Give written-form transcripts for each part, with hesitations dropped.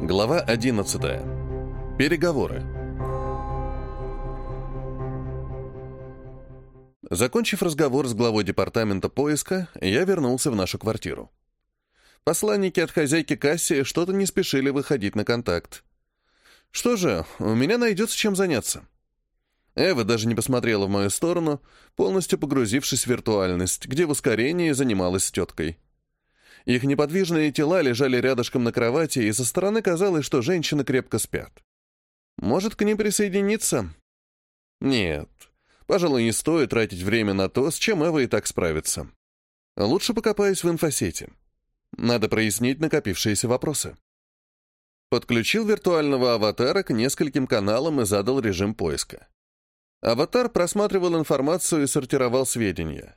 Глава 11. Переговоры. Закончив разговор с главой департамента поиска, я вернулся в нашу квартиру. Посланники от хозяйки Кассии что-то не спешили выходить на контакт. Что же, у меня найдется чем заняться. Эва даже не посмотрела в мою сторону, полностью погрузившись в виртуальность, где в ускорении занималась с теткой. Их неподвижные тела лежали рядышком на кровати, и со стороны казалось, что женщины крепко спят. Может, к ним присоединиться? Нет. Пожалуй, не стоит тратить время на то, с чем Эва и так справится. Лучше покопаюсь в инфосети. Надо прояснить накопившиеся вопросы. Подключил виртуального аватара к нескольким каналам и задал режим поиска. Аватар просматривал информацию и сортировал сведения.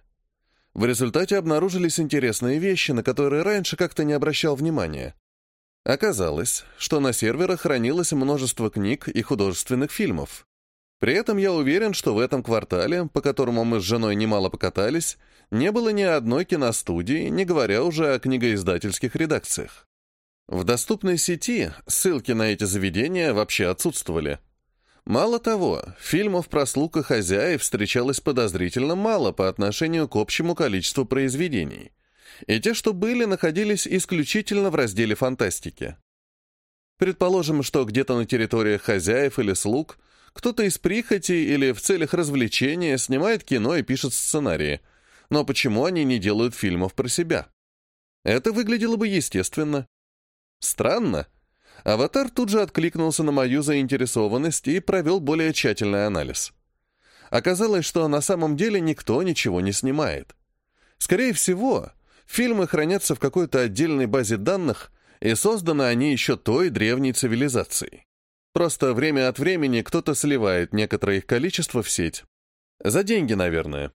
В результате обнаружились интересные вещи, на которые раньше как-то не обращал внимания. Оказалось, что на серверах хранилось множество книг и художественных фильмов. При этом я уверен, что в этом квартале, по которому мы с женой немало покатались, не было ни одной киностудии, не говоря уже о книгоиздательских редакциях. В доступной сети ссылки на эти заведения вообще отсутствовали. Мало того, фильмов про слуг и хозяев встречалось подозрительно мало по отношению к общему количеству произведений, и те, что были, находились исключительно в разделе фантастики. Предположим, что где-то на территориях хозяев или слуг кто-то из прихоти или в целях развлечения снимает кино и пишет сценарии, но почему они не делают фильмов про себя? Это выглядело бы естественно. Странно. Аватар тут же откликнулся на мою заинтересованность и провел более тщательный анализ. Оказалось, что на самом деле никто ничего не снимает. Скорее всего, фильмы хранятся в какой-то отдельной базе данных, и созданы они еще той древней цивилизацией. Просто время от времени кто-то сливает некоторое их количество в сеть. За деньги, наверное.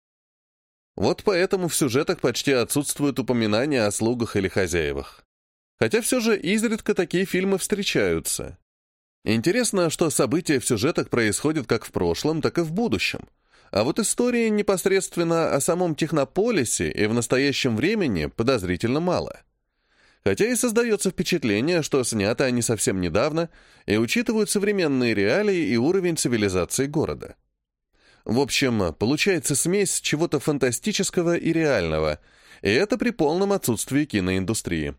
Вот поэтому в сюжетах почти отсутствуют упоминания о слугах или хозяевах. Хотя все же изредка такие фильмы встречаются. Интересно, что события в сюжетах происходят как в прошлом, так и в будущем. А вот истории непосредственно о самом Технополисе и в настоящем времени подозрительно мало. Хотя и создается впечатление, что сняты они совсем недавно и учитывают современные реалии и уровень цивилизации города. В общем, получается смесь чего-то фантастического и реального, и это при полном отсутствии киноиндустрии.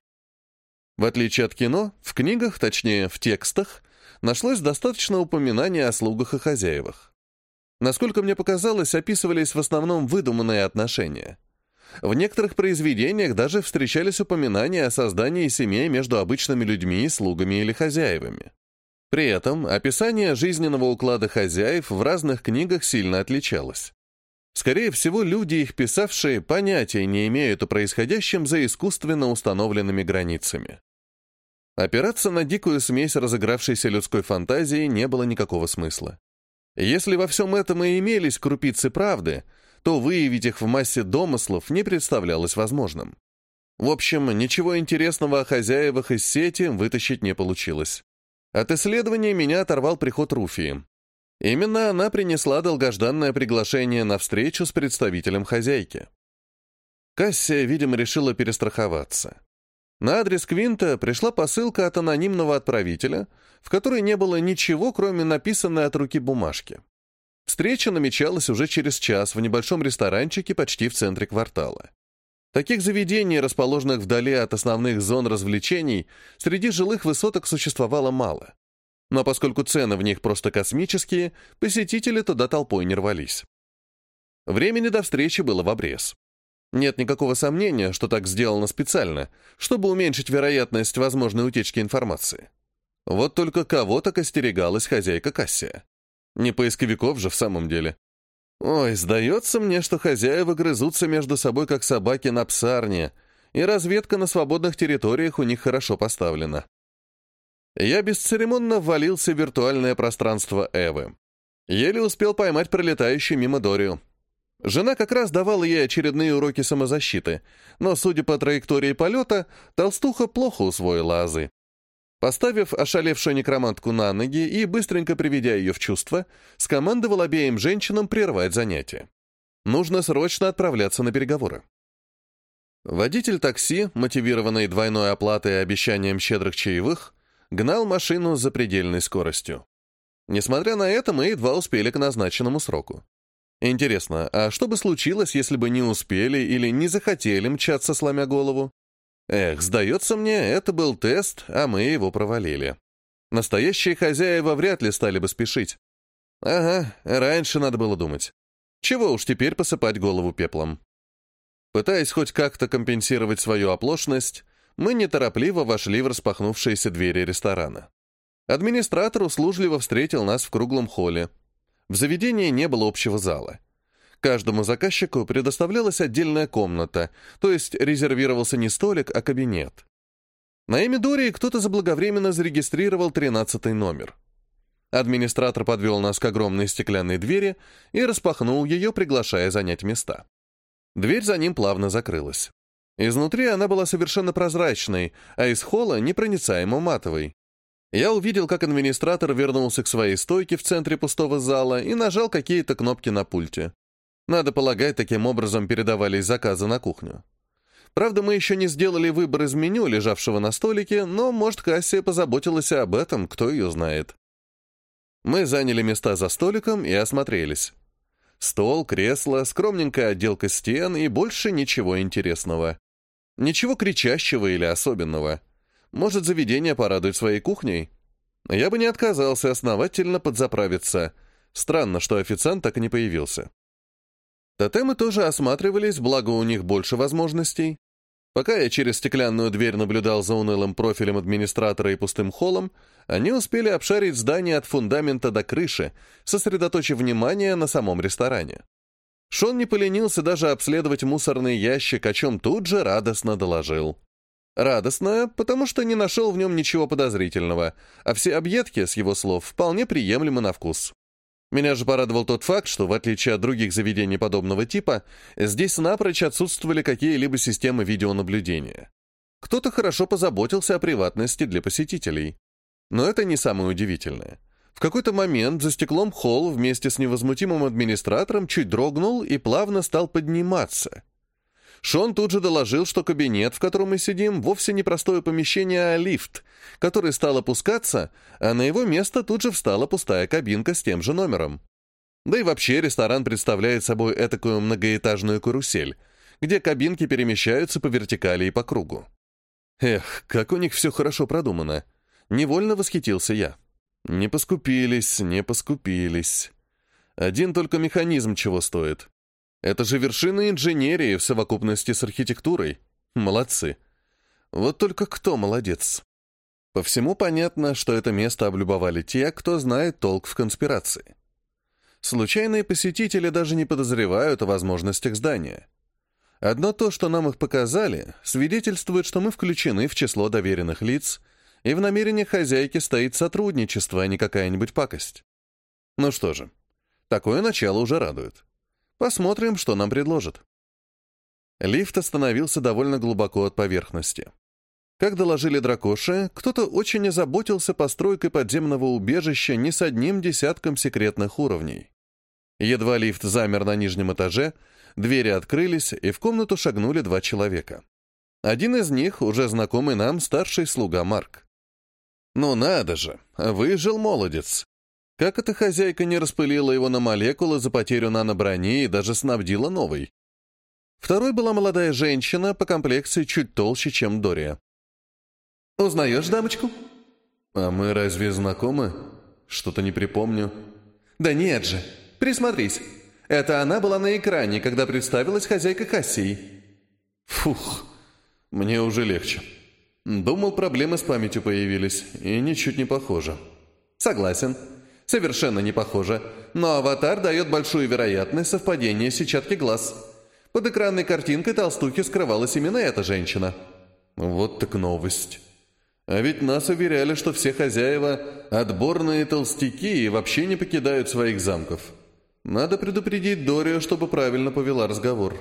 В отличие от кино, в книгах, точнее, в текстах, нашлось достаточно упоминаний о слугах и хозяевах. Насколько мне показалось, описывались в основном выдуманные отношения. В некоторых произведениях даже встречались упоминания о создании семей между обычными людьми, слугами или хозяевами. При этом описание жизненного уклада хозяев в разных книгах сильно отличалось. Скорее всего, люди, их писавшие, понятия не имеют о происходящем за искусственно установленными границами. Опираться на дикую смесь разыгравшейся людской фантазии не было никакого смысла. Если во всем этом и имелись крупицы правды, то выявить их в массе домыслов не представлялось возможным. В общем, ничего интересного о хозяевах из сети вытащить не получилось. От исследования меня оторвал приход Руфии. Именно она принесла долгожданное приглашение на встречу с представителем хозяйки. Кассия, видимо, решила перестраховаться. На адрес Квинта пришла посылка от анонимного отправителя, в которой не было ничего, кроме написанной от руки бумажки. Встреча намечалась уже через час в небольшом ресторанчике почти в центре квартала. Таких заведений, расположенных вдали от основных зон развлечений, среди жилых высоток существовало мало. Но поскольку цены в них просто космические, посетители туда толпой не рвались. Времени до встречи было в обрез. Нет никакого сомнения, что так сделано специально, чтобы уменьшить вероятность возможной утечки информации. Вот только кого-то остерегалась хозяйка Кассия. Не поисковиков же в самом деле. Ой, сдается мне, что хозяева грызутся между собой, как собаки на псарне, и разведка на свободных территориях у них хорошо поставлена. Я бесцеремонно ввалился в виртуальное пространство Эвы. Еле успел поймать пролетающую мимо Дорию. Жена как раз давала ей очередные уроки самозащиты, но, судя по траектории полета, толстуха плохо усвоила азы. Поставив ошалевшую некромантку на ноги и быстренько приведя ее в чувство, скомандовал обеим женщинам прервать занятие. Нужно срочно отправляться на переговоры. Водитель такси, мотивированный двойной оплатой и обещанием щедрых чаевых, гнал машину с запредельной скоростью. Несмотря на это, мы едва успели к назначенному сроку. Интересно, а что бы случилось, если бы не успели или не захотели мчаться, сломя голову? Эх, сдается мне, это был тест, а мы его провалили. Настоящие хозяева вряд ли стали бы спешить. Ага, раньше надо было думать. Чего уж теперь посыпать голову пеплом. Пытаясь хоть как-то компенсировать свою оплошность, мы неторопливо вошли в распахнувшиеся двери ресторана. Администратор услужливо встретил нас в круглом холле. В заведении не было общего зала. Каждому заказчику предоставлялась отдельная комната, то есть резервировался не столик, а кабинет. На имя Дории кто-то заблаговременно зарегистрировал 13-й номер. Администратор подвел нас к огромной стеклянной двери и распахнул ее, приглашая занять места. Дверь за ним плавно закрылась. Изнутри она была совершенно прозрачной, а из холла непроницаемо матовой. Я увидел, как администратор вернулся к своей стойке в центре пустого зала и нажал какие-то кнопки на пульте. Надо полагать, таким образом передавались заказы на кухню. Правда, мы еще не сделали выбор из меню, лежавшего на столике, но, может, Кассия позаботилась об этом, кто ее знает. Мы заняли места за столиком и осмотрелись. Стол, кресло, скромненькая отделка стен и больше ничего интересного. Ничего кричащего или особенного. Может, заведение порадует своей кухней? Я бы не отказался основательно подзаправиться. Странно, что официант так и не появился. Тотемы тоже осматривались, благо у них больше возможностей. Пока я через стеклянную дверь наблюдал за унылым профилем администратора и пустым холлом, они успели обшарить здание от фундамента до крыши, сосредоточив внимание на самом ресторане. Шон не поленился даже обследовать мусорный ящик, о чем тут же радостно доложил. Радостно, потому что не нашел в нем ничего подозрительного, а все объедки, с его слов, вполне приемлемы на вкус. Меня же порадовал тот факт, что, в отличие от других заведений подобного типа, здесь напрочь отсутствовали какие-либо системы видеонаблюдения. Кто-то хорошо позаботился о приватности для посетителей. Но это не самое удивительное. В какой-то момент за стеклом холл вместе с невозмутимым администратором чуть дрогнул и плавно стал подниматься. Шон тут же доложил, что кабинет, в котором мы сидим, вовсе не простое помещение, а лифт, который стал опускаться, а на его место тут же встала пустая кабинка с тем же номером. Да и вообще ресторан представляет собой этакую многоэтажную карусель, где кабинки перемещаются по вертикали и по кругу. Эх, как у них все хорошо продумано. Невольно восхитился я. Не поскупились, не поскупились. Один только механизм чего стоит. Это же вершина инженерии в совокупности с архитектурой. Молодцы. Вот только кто молодец? По всему понятно, что это место облюбовали те, кто знает толк в конспирации. Случайные посетители даже не подозревают о возможностях здания. Одно то, что нам их показали, свидетельствует, что мы включены в число доверенных лиц, и в намерениях хозяйки стоит сотрудничество, а не какая-нибудь пакость. Ну что же, такое начало уже радует. Посмотрим, что нам предложат. Лифт остановился довольно глубоко от поверхности. Как доложили дракоши, кто-то очень озаботился постройкой подземного убежища не с одним десятком секретных уровней. Едва лифт замер на нижнем этаже, двери открылись, и в комнату шагнули два человека. Один из них, уже знакомый нам, старший слуга Марк. Ну надо же, выжил молодец. Как эта хозяйка не распылила его на молекулы за потерю наноброни и даже снабдила новой? Второй была молодая женщина, по комплекции чуть толще, чем Дория. «Узнаешь дамочку?» «А мы разве знакомы? Что-то не припомню». «Да нет же, присмотрись. Это она была на экране, когда представилась хозяйка Кассии». «Фух, мне уже легче. Думал, проблемы с памятью появились, и ничуть не похоже». «Согласен. Совершенно не похоже. Но аватар дает большую вероятность совпадения сетчатки глаз. Под экранной картинкой толстухи скрывалась именно эта женщина». «Вот так новость. А ведь нас уверяли, что все хозяева — отборные толстяки и вообще не покидают своих замков. Надо предупредить Дорию, чтобы правильно повела разговор».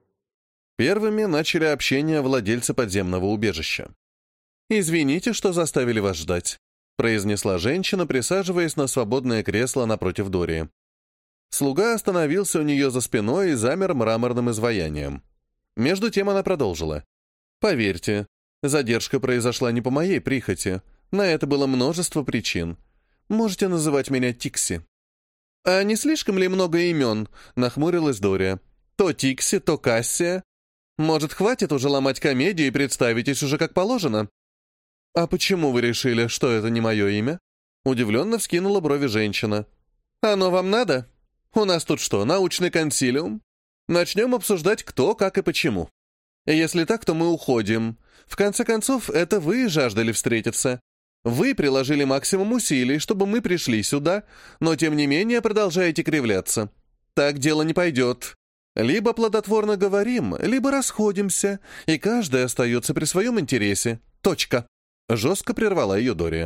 Первыми начали общение владельцы подземного убежища. «Извините, что заставили вас ждать», — произнесла женщина, присаживаясь на свободное кресло напротив Дории. Слуга остановился у нее за спиной и замер мраморным изваянием. Между тем она продолжила. «Поверьте, задержка произошла не по моей прихоти. На это было множество причин. Можете называть меня Тикси». «А не слишком ли много имен?» — нахмурилась Дория. «То Тикси, то Кассия. Может, хватит уже ломать комедию и представитесь уже как положено?» «А почему вы решили, что это не мое имя?» Удивленно вскинула брови женщина. «Оно вам надо? У нас тут что, научный консилиум? Начнем обсуждать кто, как и почему. Если так, то мы уходим. В конце концов, это вы жаждали встретиться. Вы приложили максимум усилий, чтобы мы пришли сюда, но тем не менее продолжаете кривляться. Так дело не пойдет. Либо плодотворно говорим, либо расходимся, и каждый остается при своем интересе. Точка». Жестко прервала ее Дория.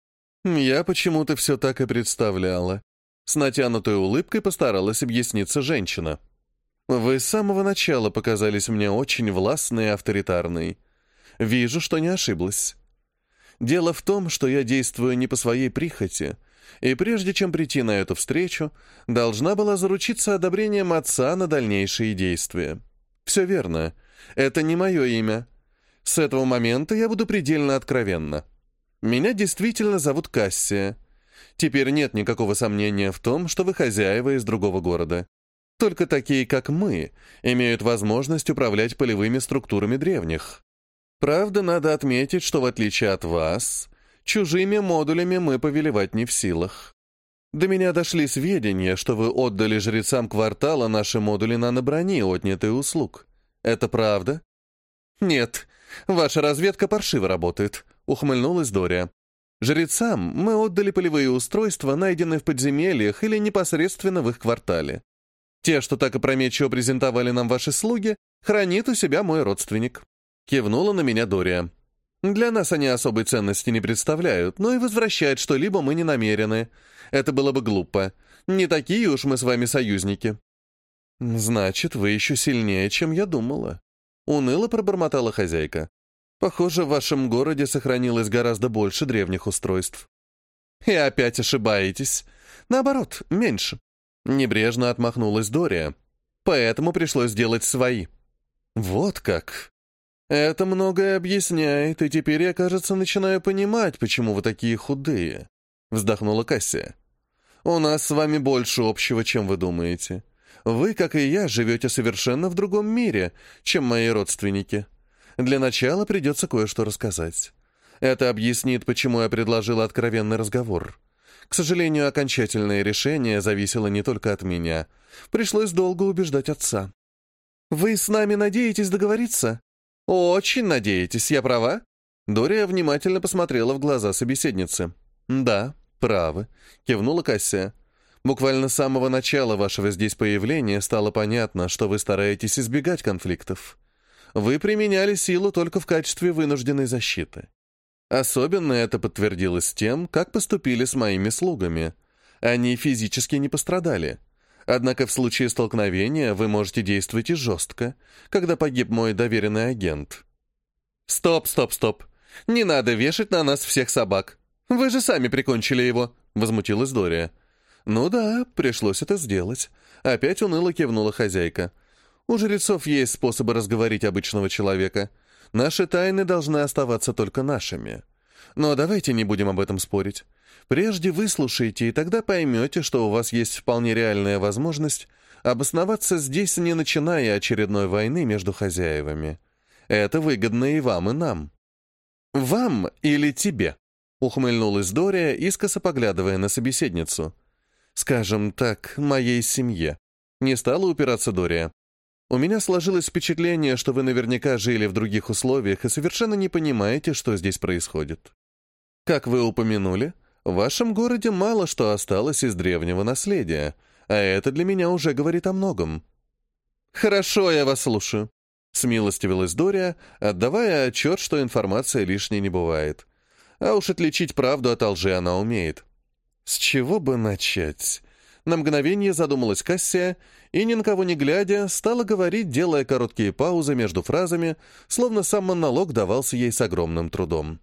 Я почему-то все так и представляла. С натянутой улыбкой постаралась объясниться женщина. Вы с самого начала показались мне очень властной и авторитарной. Вижу, что не ошиблась. Дело в том, что я действую не по своей прихоти, и прежде чем прийти на эту встречу, должна была заручиться одобрением отца на дальнейшие действия. Все верно. Это не мое имя. С этого момента я буду предельно откровенна. Меня действительно зовут Кассия. Теперь нет никакого сомнения в том, что вы хозяева из другого города. Только такие, как мы, имеют возможность управлять полевыми структурами древних. Правда, надо отметить, что в отличие от вас, чужими модулями мы повелевать не в силах. До меня дошли сведения, что вы отдали жрецам квартала наши модули наноброни, отнятые услуг. Это правда? Нет, ваша разведка паршиво работает, ухмыльнулась Дория. Жрецам мы отдали полевые устройства, найденные в подземельях или непосредственно в их квартале. Те, что так опрометчиво презентовали нам ваши слуги, хранит у себя мой родственник. Кивнула на меня Дория. Для нас они особой ценности не представляют, но и возвращать что-либо мы не намерены. Это было бы глупо. Не такие уж мы с вами союзники. Значит, вы еще сильнее, чем я думала. Уныло пробормотала хозяйка. Похоже, в вашем городе сохранилось гораздо больше древних устройств. И опять ошибаетесь. Наоборот, меньше. Небрежно отмахнулась Дория. Поэтому пришлось сделать свои. Вот как. Это многое объясняет, и теперь я, кажется, начинаю понимать, почему вы такие худые. Вздохнула Кассия. У нас с вами больше общего, чем вы думаете. Вы, как и я, живете совершенно в другом мире, чем мои родственники. Для начала придется кое-что рассказать. Это объяснит, почему я предложила откровенный разговор. К сожалению, окончательное решение зависело не только от меня. Пришлось долго убеждать отца. «Вы с нами надеетесь договориться?» «Очень надеетесь, я права?» Дория внимательно посмотрела в глаза собеседницы. «Да, правы», — кивнула Кассия. «Буквально с самого начала вашего здесь появления стало понятно, что вы стараетесь избегать конфликтов. Вы применяли силу только в качестве вынужденной защиты. Особенно это подтвердилось тем, как поступили с моими слугами. Они физически не пострадали. Однако в случае столкновения вы можете действовать и жестко, когда погиб мой доверенный агент». «Стоп, стоп, стоп! Не надо вешать на нас всех собак! Вы же сами прикончили его!» — возмутилась Дория. «Ну да, пришлось это сделать», — опять уныло кивнула хозяйка. «У жрецов есть способы разговорить обычного человека. Наши тайны должны оставаться только нашими. Но давайте не будем об этом спорить. Прежде выслушайте, и тогда поймете, что у вас есть вполне реальная возможность обосноваться здесь, не начиная очередной войны между хозяевами. Это выгодно и вам, и нам». «Вам или тебе?» — ухмыльнулась Дория, искоса поглядывая на собеседницу. «Скажем так, моей семье». Не стала упираться Дория. «У меня сложилось впечатление, что вы наверняка жили в других условиях и совершенно не понимаете, что здесь происходит. Как вы упомянули, в вашем городе мало что осталось из древнего наследия, а это для меня уже говорит о многом». «Хорошо, я вас слушаю», — смилостивилась Дория, отдавая отчет, что информация лишней не бывает. А уж отличить правду от лжи она умеет. «С чего бы начать?» На мгновение задумалась Кассия и, ни на кого не глядя, стала говорить, делая короткие паузы между фразами, словно сам монолог давался ей с огромным трудом.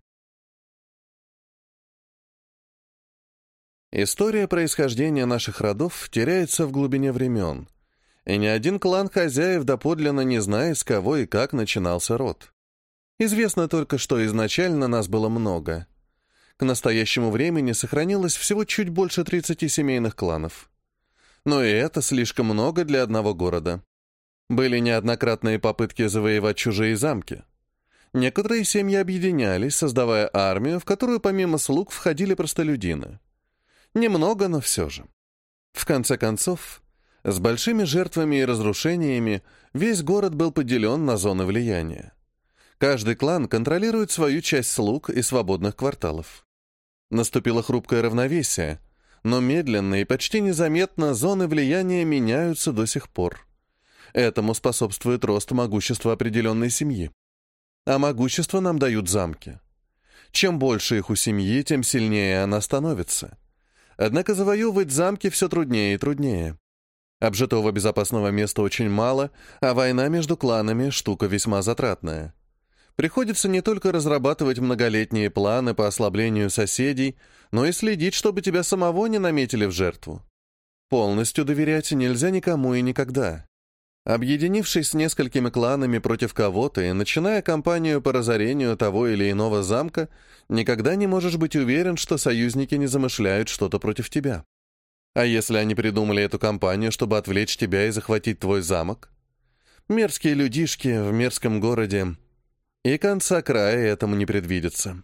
История происхождения наших родов теряется в глубине времен, и ни один клан хозяев доподлинно не знает, с кого и как начинался род. Известно только, что изначально нас было много. К настоящему времени сохранилось всего чуть больше 30 семейных кланов. Но и это слишком много для одного города. Были неоднократные попытки завоевать чужие замки. Некоторые семьи объединялись, создавая армию, в которую помимо слуг входили простолюдины. Немного, но все же. В конце концов, с большими жертвами и разрушениями весь город был поделен на зоны влияния. Каждый клан контролирует свою часть слуг и свободных кварталов. Наступило хрупкое равновесие, но медленно и почти незаметно зоны влияния меняются до сих пор. Этому способствует рост могущества определенной семьи. А могущество нам дают замки. Чем больше их у семьи, тем сильнее она становится. Однако завоевывать замки все труднее и труднее. Обжитого безопасного места очень мало, а война между кланами — штука весьма затратная. Приходится не только разрабатывать многолетние планы по ослаблению соседей, но и следить, чтобы тебя самого не наметили в жертву. Полностью доверять нельзя никому и никогда. Объединившись с несколькими кланами против кого-то и начиная кампанию по разорению того или иного замка, никогда не можешь быть уверен, что союзники не замышляют что-то против тебя. А если они придумали эту кампанию, чтобы отвлечь тебя и захватить твой замок? Мерзкие людишки в мерзком городе. И конца края этому не предвидится.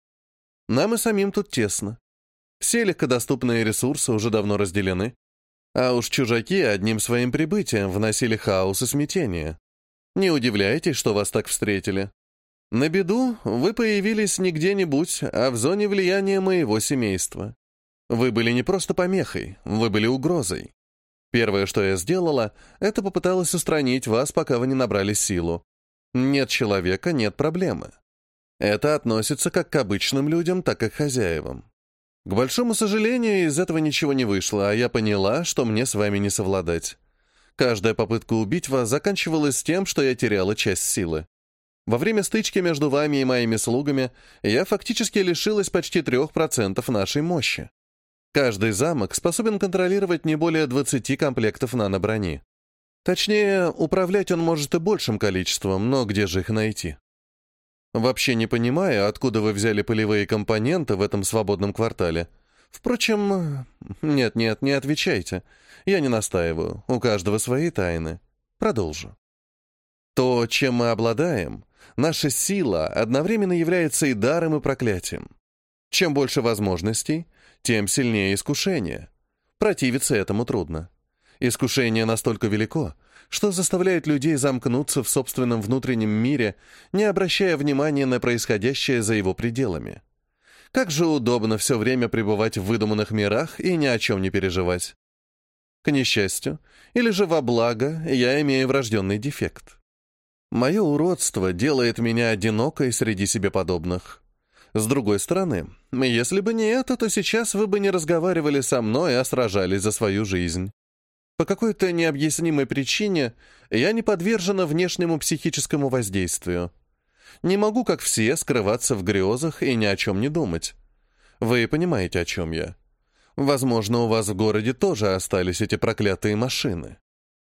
Нам и самим тут тесно. Все легкодоступные ресурсы уже давно разделены. А уж чужаки одним своим прибытием вносили хаос и смятение. Не удивляйтесь, что вас так встретили. На беду вы появились не где-нибудь, а в зоне влияния моего семейства. Вы были не просто помехой, вы были угрозой. Первое, что я сделала, это попыталась устранить вас, пока вы не набрали силу. Нет человека — нет проблемы. Это относится как к обычным людям, так и к хозяевам. К большому сожалению, из этого ничего не вышло, а я поняла, что мне с вами не совладать. Каждая попытка убить вас заканчивалась тем, что я теряла часть силы. Во время стычки между вами и моими слугами я фактически лишилась почти 3% нашей мощи. Каждый замок способен контролировать не более 20 комплектов наноброни. Точнее, управлять он может и большим количеством, но где же их найти? Вообще не понимаю, откуда вы взяли полевые компоненты в этом свободном квартале. Впрочем, нет, не отвечайте. Я не настаиваю, у каждого свои тайны. Продолжу. То, чем мы обладаем, наша сила одновременно является и даром, и проклятием. Чем больше возможностей, тем сильнее искушение. Противиться этому трудно. Искушение настолько велико, что заставляет людей замкнуться в собственном внутреннем мире, не обращая внимания на происходящее за его пределами. Как же удобно все время пребывать в выдуманных мирах и ни о чем не переживать. К несчастью, или же во благо, я имею врожденный дефект. Мое уродство делает меня одинокой среди себе подобных. С другой стороны, если бы не это, то сейчас вы бы не разговаривали со мной, а сражались за свою жизнь. По какой-то необъяснимой причине я не подвержена внешнему психическому воздействию. Не могу, как все, скрываться в грезах и ни о чем не думать. Вы понимаете, о чем я. Возможно, у вас в городе тоже остались эти проклятые машины.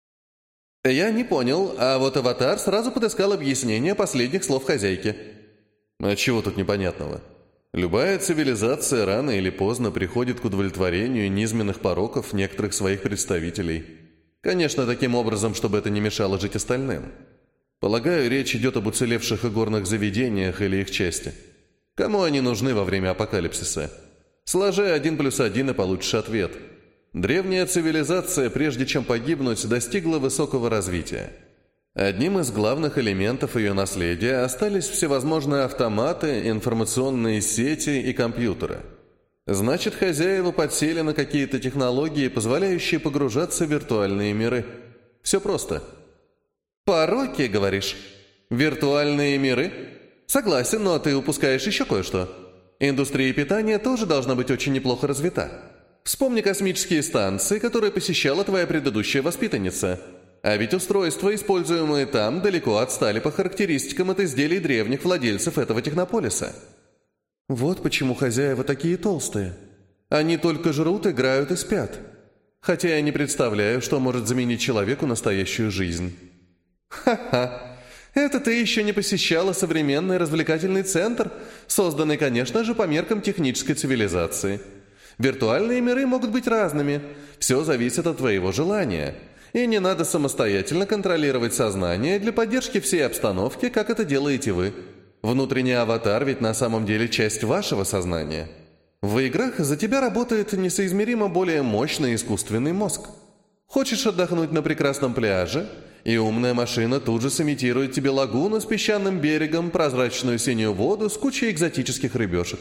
Я не понял, а вот аватар сразу подыскал объяснение последних слов хозяйки. А чего тут непонятного? Любая цивилизация рано или поздно приходит к удовлетворению низменных пороков некоторых своих представителей. Конечно, таким образом, чтобы это не мешало жить остальным. Полагаю, речь идет об уцелевших игорных заведениях или их части. Кому они нужны во время апокалипсиса? Сложи 1+1 и получишь ответ. Древняя цивилизация, прежде чем погибнуть, достигла высокого развития. Одним из главных элементов ее наследия остались всевозможные автоматы, информационные сети и компьютеры. Значит, хозяева подсели на какие-то технологии, позволяющие погружаться в виртуальные миры. Все просто. «Пороки, говоришь? Виртуальные миры? Согласен, но ты упускаешь еще кое-что. Индустрия питания тоже должна быть очень неплохо развита. Вспомни космические станции, которые посещала твоя предыдущая воспитанница. А ведь устройства, используемые там, далеко отстали по характеристикам от изделий древних владельцев этого технополиса. Вот почему хозяева такие толстые. Они только жрут, играют и спят. Хотя я не представляю, что может заменить человеку настоящую жизнь». «Ха-ха! Это ты еще не посещала современный развлекательный центр, созданный, конечно же, по меркам технической цивилизации. Виртуальные миры могут быть разными. Все зависит от твоего желания. И не надо самостоятельно контролировать сознание для поддержки всей обстановки, как это делаете вы. Внутренний аватар ведь на самом деле часть вашего сознания. В играх за тебя работает несоизмеримо более мощный искусственный мозг. Хочешь отдохнуть на прекрасном пляже, и умная машина тут же сымитирует тебе лагуну с песчаным берегом, прозрачную синюю воду с кучей экзотических рыбешек.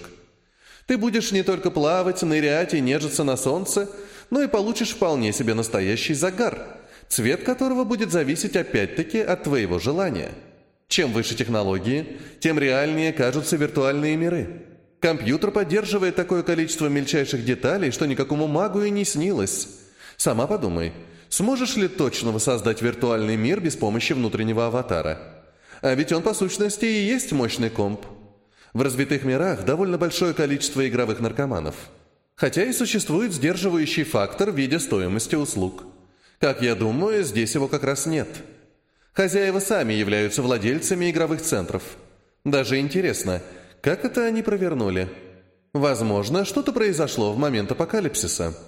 Ты будешь не только плавать, нырять и нежиться на солнце, но и получишь вполне себе настоящий загар, цвет которого будет зависеть опять-таки от твоего желания. Чем выше технологии, тем реальнее кажутся виртуальные миры. Компьютер поддерживает такое количество мельчайших деталей, что никакому магу и не снилось. Сама подумай, сможешь ли точно воссоздать виртуальный мир без помощи внутреннего аватара? А ведь он по сущности и есть мощный комп. В развитых мирах довольно большое количество игровых наркоманов. Хотя и существует сдерживающий фактор в виде стоимости услуг. Как я думаю, здесь его как раз нет. Хозяева сами являются владельцами игровых центров. Даже интересно, как это они провернули? Возможно, что-то произошло в момент апокалипсиса.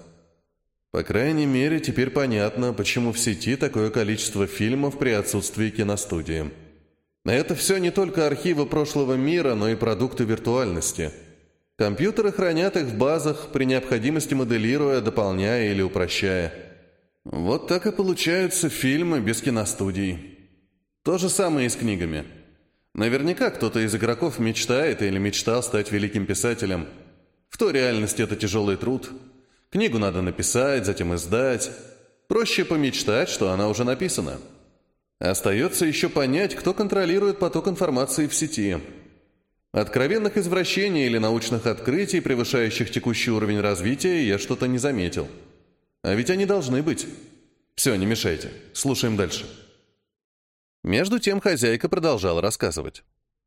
По крайней мере, теперь понятно, почему в сети такое количество фильмов при отсутствии киностудии. Это все не только архивы прошлого мира, но и продукты виртуальности. Компьютеры хранят их в базах, при необходимости моделируя, дополняя или упрощая. Вот так и получаются фильмы без киностудий. То же самое и с книгами. Наверняка кто-то из игроков мечтает или мечтал стать великим писателем. В той реальности это тяжелый труд. Книгу надо написать, затем издать. Проще помечтать, что она уже написана. Остается еще понять, кто контролирует поток информации в сети. Откровенных извращений или научных открытий, превышающих текущий уровень развития, я что-то не заметил. А ведь они должны быть. Все, не мешайте. Слушаем дальше. Между тем хозяйка продолжала рассказывать.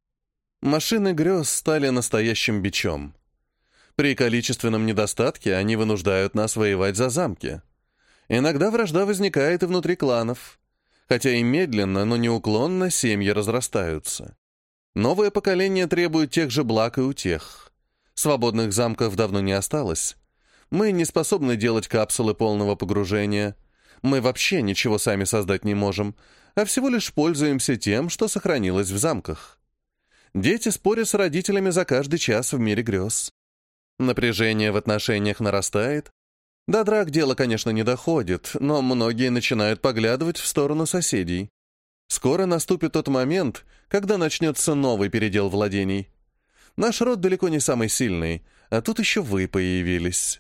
Машины грез стали настоящим бичом. При количественном недостатке они вынуждают нас воевать за замки. Иногда вражда возникает и внутри кланов. Хотя и медленно, но неуклонно семьи разрастаются. Новое поколение требует тех же благ и утех. Свободных замков давно не осталось. Мы не способны делать капсулы полного погружения. Мы вообще ничего сами создать не можем, а всего лишь пользуемся тем, что сохранилось в замках. Дети спорят с родителями за каждый час в мире грез. Напряжение в отношениях нарастает. До драк дело, конечно, не доходит, но многие начинают поглядывать в сторону соседей. Скоро наступит тот момент, когда начнется новый передел владений. Наш род далеко не самый сильный, а тут еще вы появились.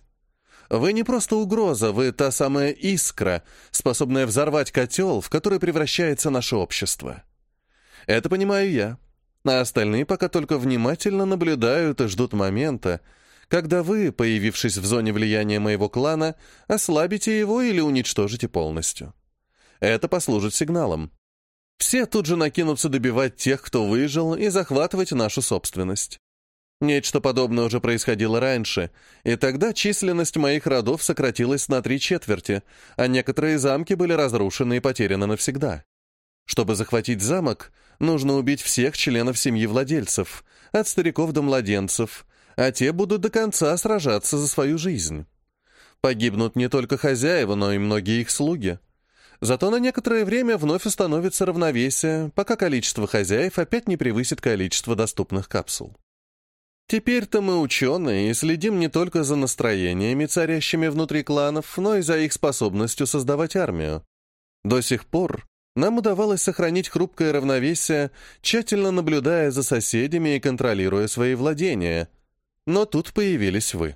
Вы не просто угроза, вы та самая искра, способная взорвать котел, в который превращается наше общество. Это понимаю я, а остальные пока только внимательно наблюдают и ждут момента, когда вы, появившись в зоне влияния моего клана, ослабите его или уничтожите полностью. Это послужит сигналом. Все тут же накинутся добивать тех, кто выжил, и захватывать нашу собственность. Нечто подобное уже происходило раньше, и тогда численность моих родов сократилась на 3/4, а некоторые замки были разрушены и потеряны навсегда. Чтобы захватить замок, нужно убить всех членов семьи владельцев, от стариков до младенцев, а те будут до конца сражаться за свою жизнь. Погибнут не только хозяева, но и многие их слуги. Зато на некоторое время вновь установится равновесие, пока количество хозяев опять не превысит количество доступных капсул. Теперь-то мы ученые и следим не только за настроениями, царящими внутри кланов, но и за их способностью создавать армию. До сих пор нам удавалось сохранить хрупкое равновесие, тщательно наблюдая за соседями и контролируя свои владения. Но тут появились вы.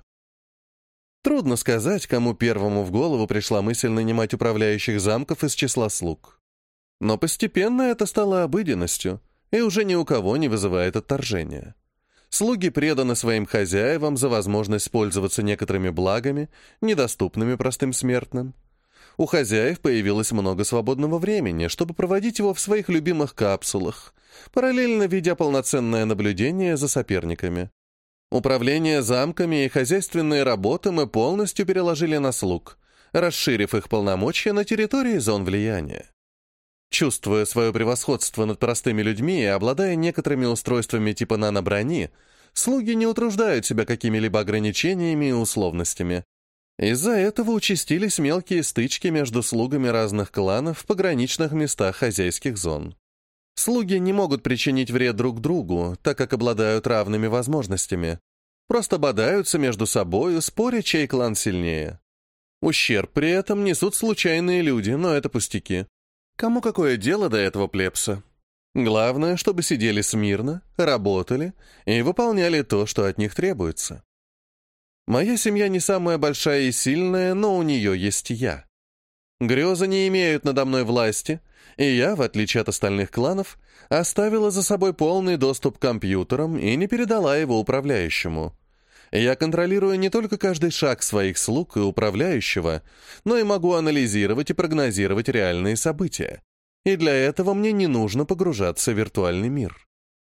Трудно сказать, кому первому в голову пришла мысль нанимать управляющих замков из числа слуг. Но постепенно это стало обыденностью, и уже ни у кого не вызывает отторжения. Слуги преданы своим хозяевам за возможность пользоваться некоторыми благами, недоступными простым смертным. У хозяев появилось много свободного времени, чтобы проводить его в своих любимых капсулах, параллельно ведя полноценное наблюдение за соперниками. Управление замками и хозяйственные работы мы полностью переложили на слуг, расширив их полномочия на территории зон влияния. Чувствуя свое превосходство над простыми людьми и обладая некоторыми устройствами типа наноброни, слуги не утруждают себя какими-либо ограничениями и условностями. Из-за этого участились мелкие стычки между слугами разных кланов в пограничных местах хозяйских зон. Слуги не могут причинить вред друг другу, так как обладают равными возможностями. Просто бодаются между собой, споря, чей клан сильнее. Ущерб при этом несут случайные люди, но это пустяки. Кому какое дело до этого плебса? Главное, чтобы сидели смирно, работали и выполняли то, что от них требуется. Моя семья не самая большая и сильная, но у нее есть я. Грезы не имеют надо мной власти, и я, в отличие от остальных кланов, оставила за собой полный доступ к компьютерам и не передала его управляющему. Я контролирую не только каждый шаг своих слуг и управляющего, но и могу анализировать и прогнозировать реальные события. И для этого мне не нужно погружаться в виртуальный мир.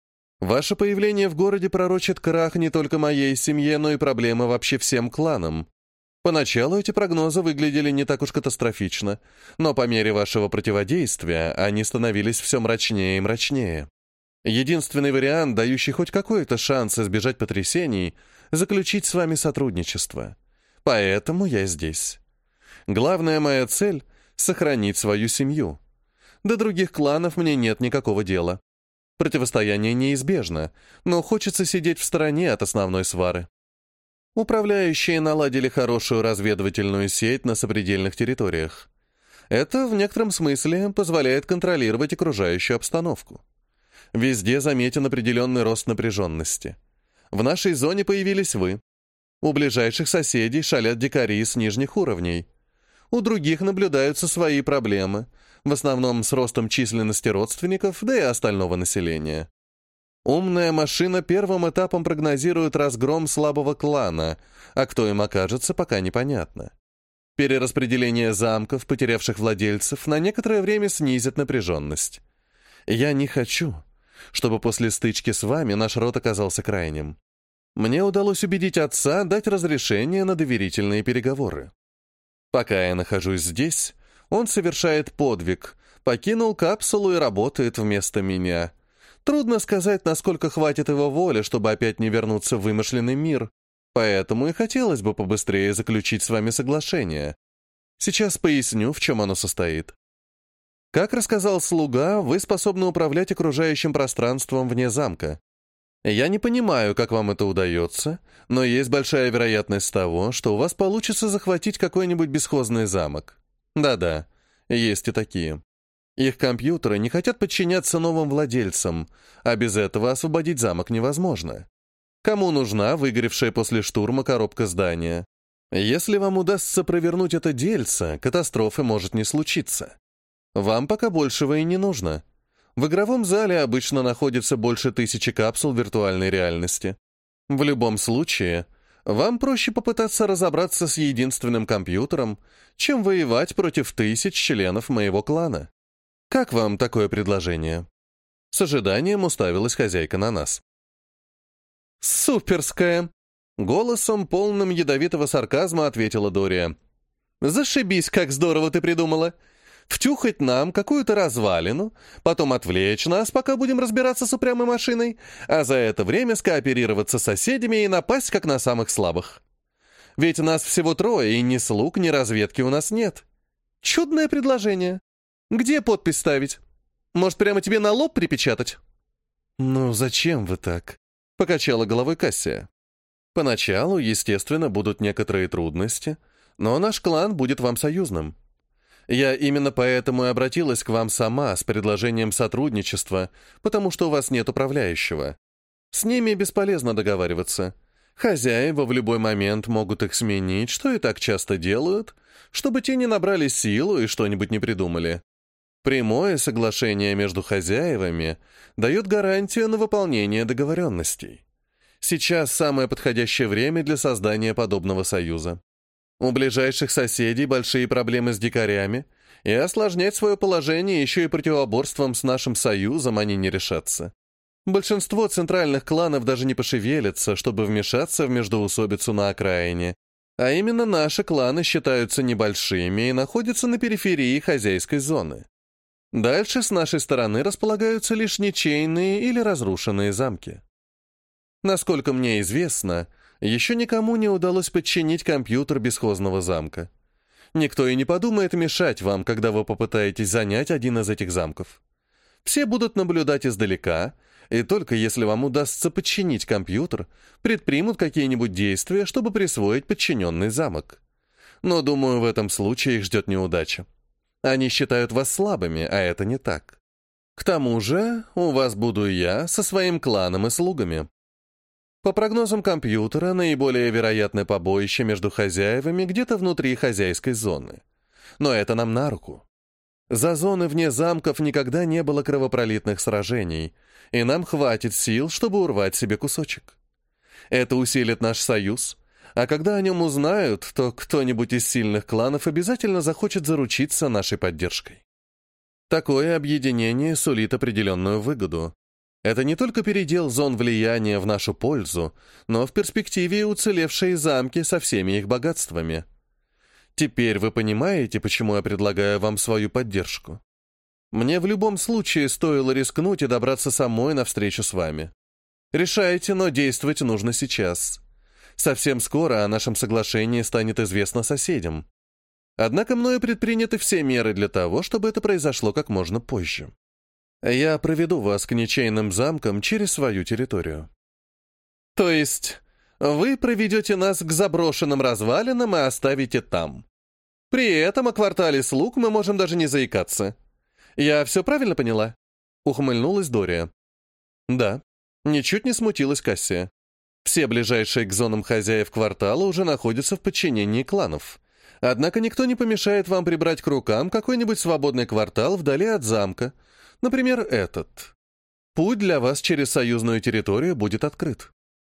Ваше появление в городе пророчит крах не только моей семье, но и проблемы вообще всем кланам. Поначалу эти прогнозы выглядели не так уж катастрофично, но по мере вашего противодействия они становились все мрачнее и мрачнее. Единственный вариант, дающий хоть какой-то шанс избежать потрясений, заключить с вами сотрудничество. Поэтому я здесь. Главная моя цель — сохранить свою семью. До других кланов мне нет никакого дела. Противостояние неизбежно, но хочется сидеть в стороне от основной свары. Управляющие наладили хорошую разведывательную сеть на сопредельных территориях. Это в некотором смысле позволяет контролировать окружающую обстановку. Везде заметен определенный рост напряженности. В нашей зоне появились вы. У ближайших соседей шалят дикари с нижних уровней. У других наблюдаются свои проблемы, в основном с ростом численности родственников, да и остального населения. Умная машина первым этапом прогнозирует разгром слабого клана, а кто им окажется, пока непонятно. Перераспределение замков, потерявших владельцев, на некоторое время снизит напряженность. Я не хочу, чтобы после стычки с вами наш род оказался крайним. Мне удалось убедить отца дать разрешение на доверительные переговоры. Пока я нахожусь здесь, он совершает подвиг, покинул капсулу и работает вместо меня. Трудно сказать, насколько хватит его воли, чтобы опять не вернуться в вымышленный мир, поэтому и хотелось бы побыстрее заключить с вами соглашение. Сейчас поясню, в чем оно состоит. Как рассказал слуга, вы способны управлять окружающим пространством вне замка. Я не понимаю, как вам это удается, но есть большая вероятность того, что у вас получится захватить какой-нибудь бесхозный замок. Да-да, есть и такие. Их компьютеры не хотят подчиняться новым владельцам, а без этого освободить замок невозможно. Кому нужна выгоревшая после штурма коробка здания? Если вам удастся провернуть это дельце, катастрофы может не случиться. Вам пока большего и не нужно. В игровом зале обычно находится больше 1000 капсул виртуальной реальности. В любом случае, вам проще попытаться разобраться с единственным компьютером, чем воевать против 1000 членов моего клана. Как вам такое предложение?» С ожиданием уставилась хозяйка на нас. «Суперская!» Голосом, полным ядовитого сарказма, ответила Дория. «Зашибись, как здорово ты придумала! Втюхать нам какую-то развалину, потом отвлечь нас, пока будем разбираться с упрямой машиной, а за это время скооперироваться с соседями и напасть, как на самых слабых. Ведь нас всего 3, и ни слуг, ни разведки у нас нет. Чудное предложение. Где подпись ставить? Может, прямо тебе на лоб припечатать?» «Ну, зачем вы так?» — покачала головой Кассия. «Поначалу, естественно, будут некоторые трудности, но наш клан будет вам союзным. Я именно поэтому и обратилась к вам сама с предложением сотрудничества, потому что у вас нет управляющего. С ними бесполезно договариваться. Хозяева в любой момент могут их сменить, что и так часто делают, чтобы те не набрали силу и что-нибудь не придумали. Прямое соглашение между хозяевами дает гарантию на выполнение договоренностей. Сейчас самое подходящее время для создания подобного союза. У ближайших соседей большие проблемы с дикарями, и осложнять свое положение еще и противоборством с нашим союзом они не решатся. Большинство центральных кланов даже не пошевелятся, чтобы вмешаться в междоусобицу на окраине, а именно наши кланы считаются небольшими и находятся на периферии хозяйской зоны. Дальше с нашей стороны располагаются лишь ничейные или разрушенные замки. Насколько мне известно, еще никому не удалось подчинить компьютер бесхозного замка. Никто и не подумает мешать вам, когда вы попытаетесь занять один из этих замков. Все будут наблюдать издалека, и только если вам удастся подчинить компьютер, предпримут какие-нибудь действия, чтобы присвоить подчиненный замок. Но, думаю, в этом случае их ждет неудача. Они считают вас слабыми, а это не так. К тому же, у вас буду я со своим кланом и слугами. По прогнозам компьютера, наиболее вероятное побоище между хозяевами где-то внутри хозяйской зоны. Но это нам на руку. За зоны вне замков никогда не было кровопролитных сражений, и нам хватит сил, чтобы урвать себе кусочек. Это усилит наш союз, а когда о нем узнают, то кто-нибудь из сильных кланов обязательно захочет заручиться нашей поддержкой. Такое объединение сулит определенную выгоду. Это не только передел зон влияния в нашу пользу, но в перспективе и уцелевшие замки со всеми их богатствами. Теперь вы понимаете, почему я предлагаю вам свою поддержку? Мне в любом случае стоило рискнуть и добраться самой навстречу с вами. Решайте, но действовать нужно сейчас. Совсем скоро о нашем соглашении станет известно соседям. Однако мною предприняты все меры для того, чтобы это произошло как можно позже. Я проведу вас к ничейным замкам через свою территорию. То есть вы проведете нас к заброшенным развалинам и оставите там. При этом о квартале слуг мы можем даже не заикаться. Я все правильно поняла? Ухмыльнулась Дория. Да, ничуть не смутилась Кассия. Все ближайшие к зонам хозяев квартала уже находятся в подчинении кланов. Однако никто не помешает вам прибрать к рукам какой-нибудь свободный квартал вдали от замка. Например, этот. Путь для вас через союзную территорию будет открыт.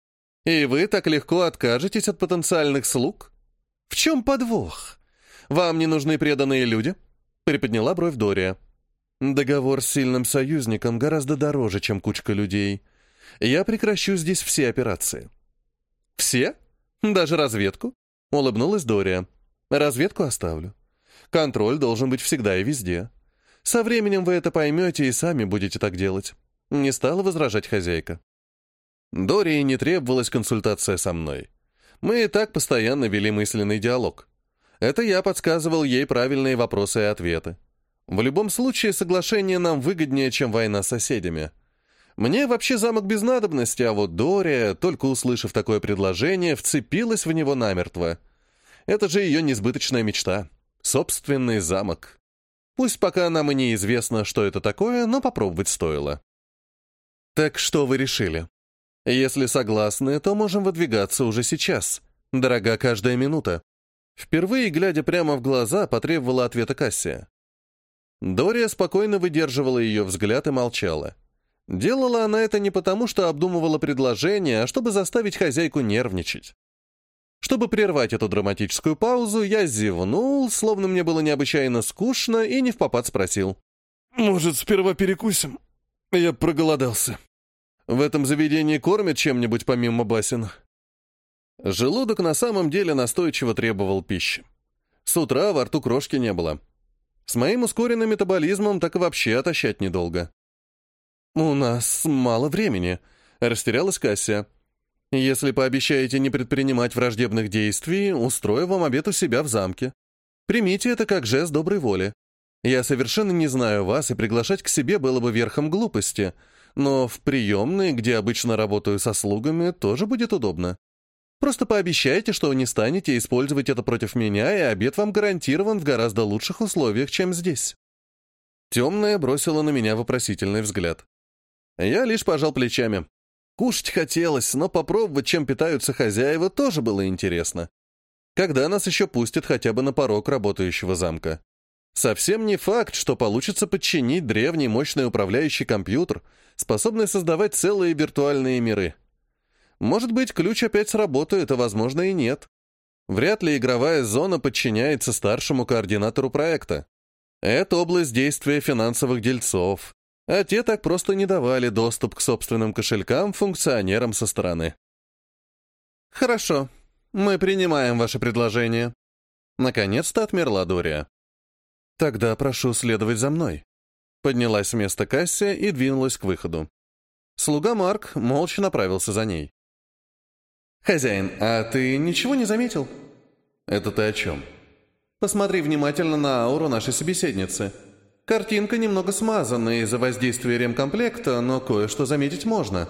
И вы так легко откажетесь от потенциальных слуг? В чем подвох? Вам не нужны преданные люди? Приподняла бровь Дория. Договор с сильным союзником гораздо дороже, чем кучка людей. Я прекращу здесь все операции. Все? Даже разведку? Улыбнулась Дория. Разведку оставлю. Контроль должен быть всегда и везде. Со временем вы это поймете и сами будете так делать. Не стала возражать хозяйка. Дории не требовалась консультация со мной. Мы и так постоянно вели мысленный диалог. Это я подсказывал ей правильные вопросы и ответы. В любом случае, соглашение нам выгоднее, чем война с соседями. Мне вообще замок без надобности, а вот Дория, только услышав такое предложение, вцепилась в него намертво. Это же ее несбыточная мечта. Собственный замок. Пусть пока нам и неизвестно, что это такое, но попробовать стоило. Так что вы решили? Если согласны, то можем выдвигаться уже сейчас. Дорога каждая минута. Впервые, глядя прямо в глаза, потребовала ответа Кассия. Дория спокойно выдерживала ее взгляд и молчала. Делала она это не потому, что обдумывала предложение, а чтобы заставить хозяйку нервничать. Чтобы прервать эту драматическую паузу, я зевнул, словно мне было необычайно скучно, и невпопад спросил. «Может, сперва перекусим? Я проголодался. В этом заведении кормят чем-нибудь помимо басен?» Желудок на самом деле настойчиво требовал пищи. С утра во рту крошки не было. С моим ускоренным метаболизмом так и вообще отощать недолго. «У нас мало времени», — растерялась Кассия. «Если пообещаете не предпринимать враждебных действий, устрою вам обед у себя в замке. Примите это как жест доброй воли. Я совершенно не знаю вас, и приглашать к себе было бы верхом глупости, но в приемной, где обычно работаю со слугами, тоже будет удобно. Просто пообещайте, что не станете использовать это против меня, и обед вам гарантирован в гораздо лучших условиях, чем здесь». Темная бросила на меня вопросительный взгляд. Я лишь пожал плечами. Кушать хотелось, но попробовать, чем питаются хозяева, тоже было интересно. Когда нас еще пустят хотя бы на порог работающего замка? Совсем не факт, что получится подчинить древний мощный управляющий компьютер, способный создавать целые виртуальные миры. Может быть, ключ опять сработает, а возможно и нет. Вряд ли игровая зона подчиняется старшему координатору проекта. Это область действия финансовых дельцов, а те так просто не давали доступ к собственным кошелькам функционерам со стороны. «Хорошо, мы принимаем ваше предложение». Наконец-то отмерла Дория. «Тогда прошу следовать за мной. Поднялась с места Кассия и двинулась к выходу. Слуга Марк молча направился за ней. «Хозяин, а ты ничего не заметил?» «Это ты о чем?» «Посмотри внимательно на ауру нашей собеседницы. Картинка немного смазана из-за воздействия ремкомплекта, но кое-что заметить можно».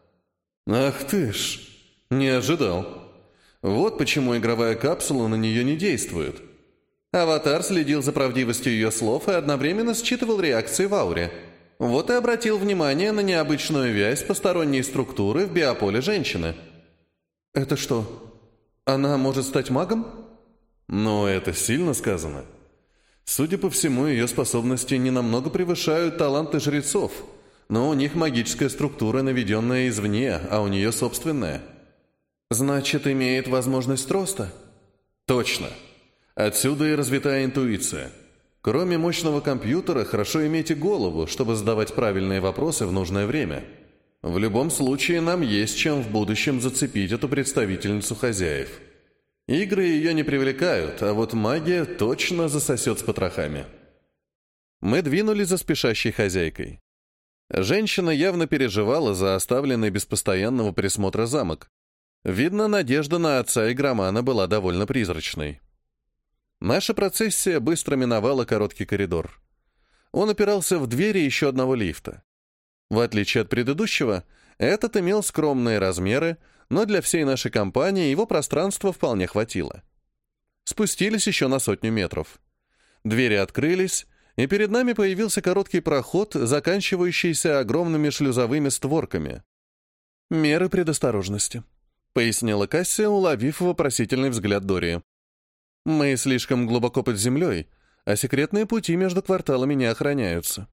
«Ах ты ж! Не ожидал. Вот почему игровая капсула на нее не действует». Аватар следил за правдивостью ее слов и одновременно считывал реакции в ауре. Вот и обратил внимание на необычную вязь посторонней структуры в биополе женщины. «Это что, она может стать магом?» «Ну, это сильно сказано. Судя по всему, ее способности не намного превышают таланты жрецов, но у них магическая структура, наведенная извне, а у нее собственная». «Значит, имеет возможность роста?» «Точно. Отсюда и развитая интуиция. Кроме мощного компьютера, хорошо иметь и голову, чтобы задавать правильные вопросы в нужное время. В любом случае, нам есть чем в будущем зацепить эту представительницу хозяев. Игры ее не привлекают, а вот магия точно засосет с потрохами». Мы двинулись за спешащей хозяйкой. Женщина явно переживала за оставленный без постоянного присмотра замок. Видно, надежда на отца игромана была довольно призрачной. Наша процессия быстро миновала короткий коридор. Он опирался в двери еще одного лифта. В отличие от предыдущего, этот имел скромные размеры, но для всей нашей компании его пространства вполне хватило. Спустились еще на 100 метров. Двери открылись, и перед нами появился короткий проход, заканчивающийся огромными шлюзовыми створками. «Меры предосторожности», — пояснила Кассия, уловив вопросительный взгляд Дории. «Мы слишком глубоко под землей, а секретные пути между кварталами не охраняются».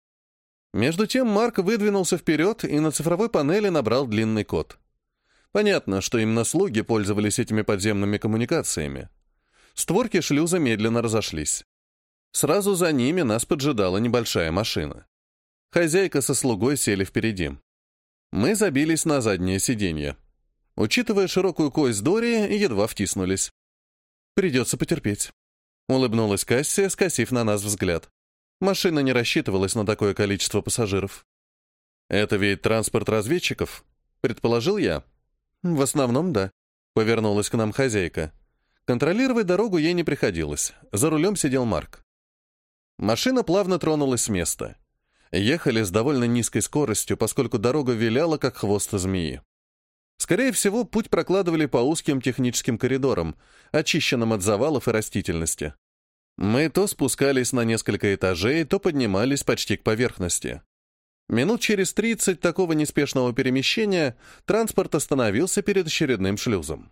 Между тем Марк выдвинулся вперед и на цифровой панели набрал длинный код. Понятно, что именно слуги пользовались этими подземными коммуникациями. Створки шлюза медленно разошлись. Сразу за ними нас поджидала небольшая машина. Хозяйка со слугой сели впереди. Мы забились на заднее сиденье. Учитывая широкую кость Дори, едва втиснулись. «Придется потерпеть», — улыбнулась Кассия, скосив на нас взгляд. Машина не рассчитывалась на такое количество пассажиров. «Это ведь транспорт разведчиков?» — предположил я. «В основном, да», — повернулась к нам хозяйка. Контролировать дорогу ей не приходилось. За рулем сидел Марк. Машина плавно тронулась с места. Ехали с довольно низкой скоростью, поскольку дорога виляла, как хвост змеи. Скорее всего, путь прокладывали по узким техническим коридорам, очищенным от завалов и растительности. Мы то спускались на несколько этажей, то поднимались почти к поверхности. Минут через 30 такого неспешного перемещения транспорт остановился перед очередным шлюзом.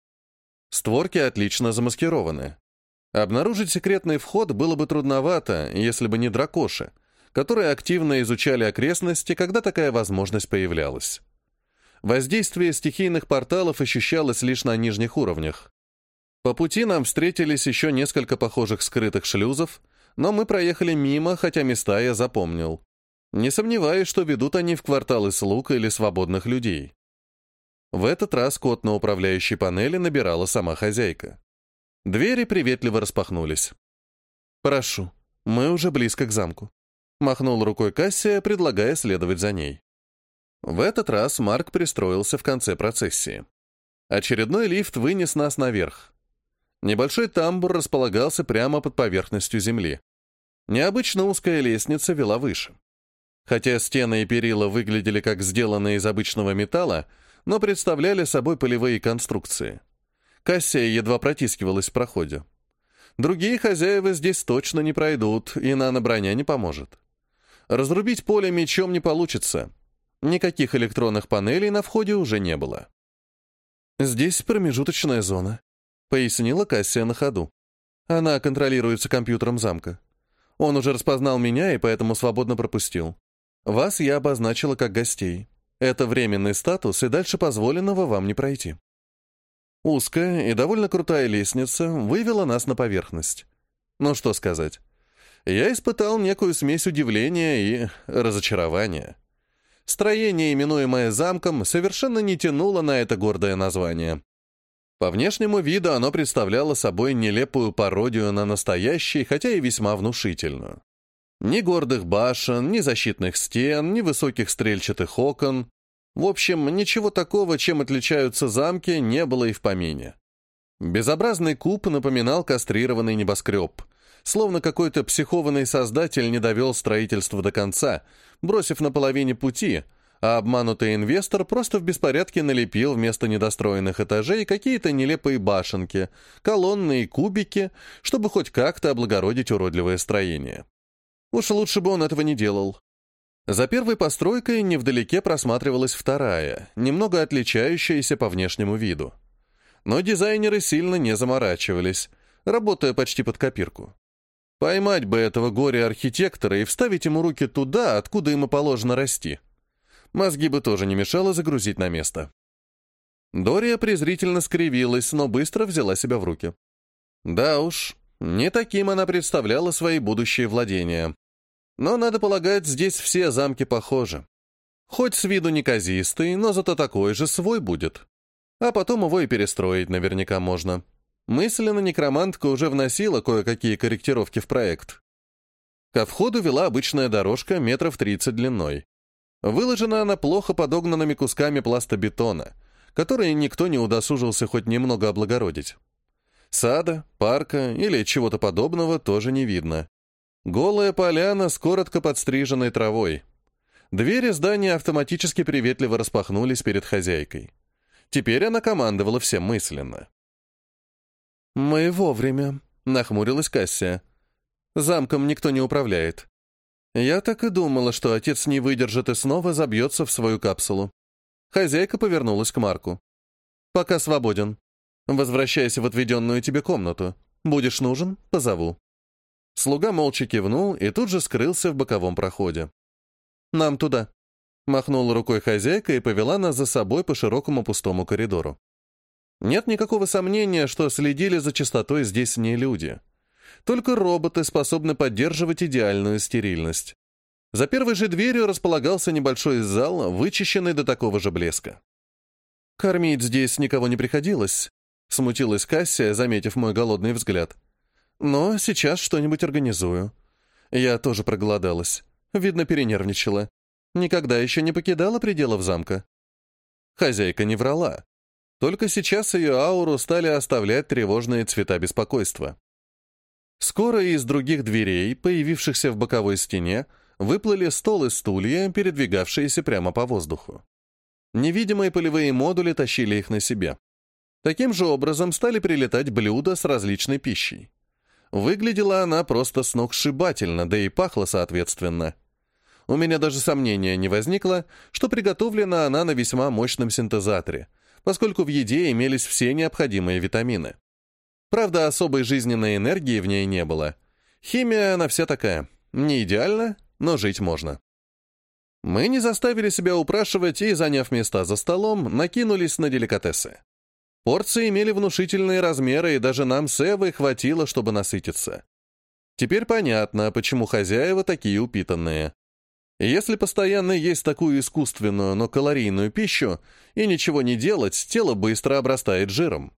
Створки отлично замаскированы. Обнаружить секретный вход было бы трудновато, если бы не дракоши, которые активно изучали окрестности, когда такая возможность появлялась. Воздействие стихийных порталов ощущалось лишь на нижних уровнях. По пути нам встретились еще несколько похожих скрытых шлюзов, но мы проехали мимо, хотя места я запомнил. Не сомневаюсь, что ведут они в кварталы слуг или свободных людей. В этот раз код на управляющей панели набирала сама хозяйка. Двери приветливо распахнулись. «Прошу, мы уже близко к замку», — махнул рукой Кассия, предлагая следовать за ней. В этот раз Марк пристроился в конце процессии. Очередной лифт вынес нас наверх. Небольшой тамбур располагался прямо под поверхностью земли. Необычно узкая лестница вела выше. Хотя стены и перила выглядели как сделанные из обычного металла, но представляли собой полевые конструкции. Кассия едва протискивалась в проходе. Другие хозяева здесь точно не пройдут, и нано-броня не поможет. Разрубить поле мечом не получится. Никаких электронных панелей на входе уже не было. «Здесь промежуточная зона», — пояснила Кассия на ходу. «Она контролируется компьютером замка. Он уже распознал меня и поэтому свободно пропустил. Вас я обозначила как гостей. Это временный статус, и дальше позволенного вам не пройти». Узкая и довольно крутая лестница вывела нас на поверхность. Ну что сказать. Я испытал некую смесь удивления и разочарования. Строение, именуемое замком, совершенно не тянуло на это гордое название. По внешнему виду оно представляло собой нелепую пародию на настоящий, хотя и весьма внушительную. Ни гордых башен, ни защитных стен, ни высоких стрельчатых окон. В общем, ничего такого, чем отличаются замки, не было и в помине. Безобразный куб напоминал кастрированный небоскреб, словно какой-то психованный создатель не довел строительство до конца, бросив на половине пути, а обманутый инвестор просто в беспорядке налепил вместо недостроенных этажей какие-то нелепые башенки, колонны и кубики, чтобы хоть как-то облагородить уродливое строение. Уж лучше бы он этого не делал. За первой постройкой невдалеке просматривалась вторая, немного отличающаяся по внешнему виду. Но дизайнеры сильно не заморачивались, работая почти под копирку. Поймать бы этого горя-архитектора и вставить ему руки туда, откуда ему положено расти. Мозги бы тоже не мешало загрузить на место. Дория презрительно скривилась, но быстро взяла себя в руки. Да уж, не таким она представляла свои будущие владения. Но, надо полагать, здесь все замки похожи. Хоть с виду неказистый, но зато такой же свой будет. А потом его и перестроить наверняка можно. Мысленно некромантка уже вносила кое-какие корректировки в проект. Ко входу вела обычная дорожка метров 30 длиной. Выложена она плохо подогнанными кусками пластобетона, которые никто не удосужился хоть немного облагородить. Сада, парка или чего-то подобного тоже не видно. Голая поляна с коротко подстриженной травой. Двери здания автоматически приветливо распахнулись перед хозяйкой. Теперь она командовала всем мысленно. «Мы вовремя», — нахмурилась Кассия. «Замком никто не управляет. Я так и думала, что отец не выдержит и снова забьется в свою капсулу». Хозяйка повернулась к Марку. «Пока свободен. Возвращайся в отведенную тебе комнату. Будешь нужен — позову». Слуга молча кивнул и тут же скрылся в боковом проходе. «Нам туда», — махнула рукой хозяйка и повела нас за собой по широкому пустому коридору. Нет никакого сомнения, что следили за чистотой здесь не люди. Только роботы способны поддерживать идеальную стерильность. За первой же дверью располагался небольшой зал, вычищенный до такого же блеска. «Кормить здесь никого не приходилось», — смутилась Кассия, заметив мой голодный взгляд. «Но сейчас что-нибудь организую. Я тоже проголодалась. Видно, перенервничала. Никогда еще не покидала пределов замка». Хозяйка не врала. Только сейчас ее ауру стали оставлять тревожные цвета беспокойства. Скоро из других дверей, появившихся в боковой стене, выплыли стол и стулья, передвигавшиеся прямо по воздуху. Невидимые полевые модули тащили их на себе. Таким же образом стали прилетать блюда с различной пищей. Выглядела она просто сногсшибательно, да и пахла соответственно. У меня даже сомнения не возникло, что приготовлена она на весьма мощном синтезаторе, поскольку в еде имелись все необходимые витамины. Правда, особой жизненной энергии в ней не было. Химия, она вся такая. Не идеально, но жить можно. Мы не заставили себя упрашивать и, заняв места за столом, накинулись на деликатесы. Порции имели внушительные размеры, и даже нам с Эвой хватило, чтобы насытиться. Теперь понятно, почему хозяева такие упитанные. Если постоянно есть такую искусственную, но калорийную пищу и ничего не делать, тело быстро обрастает жиром.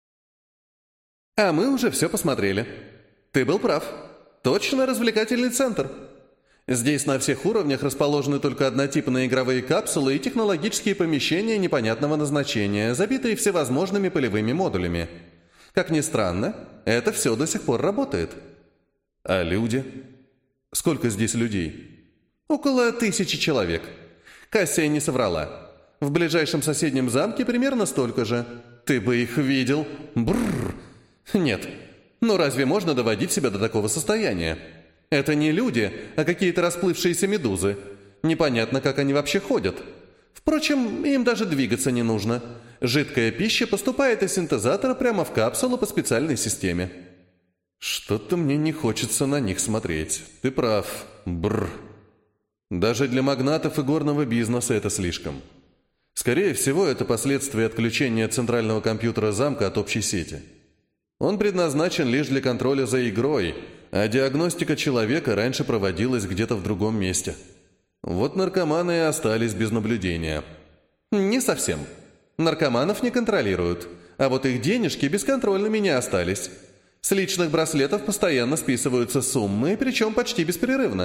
«А мы уже все посмотрели. Ты был прав. Точно развлекательный центр. Здесь на всех уровнях расположены только однотипные игровые капсулы и технологические помещения непонятного назначения, забитые всевозможными полевыми модулями. Как ни странно, это все до сих пор работает». «А люди? Сколько здесь людей?» «Около 1000 человек. Кассия не соврала. В ближайшем соседнем замке примерно столько же. Ты бы их видел. Бррр. Нет. Но разве можно доводить себя до такого состояния? Это не люди, а какие-то расплывшиеся медузы. Непонятно, как они вообще ходят. Впрочем, им даже двигаться не нужно. Жидкая пища поступает из синтезатора прямо в капсулу по специальной системе». «Что-то мне не хочется на них смотреть. Ты прав. Бррр. Даже для магнатов и горного бизнеса это слишком. Скорее всего, это последствия отключения центрального компьютера замка от общей сети. Он предназначен лишь для контроля за игрой, а диагностика человека раньше проводилась где-то в другом месте. Вот наркоманы и остались без наблюдения». «Не совсем. Наркоманов не контролируют, а вот их денежки бесконтрольными не остались. С личных браслетов постоянно списываются суммы, причем почти беспрерывно.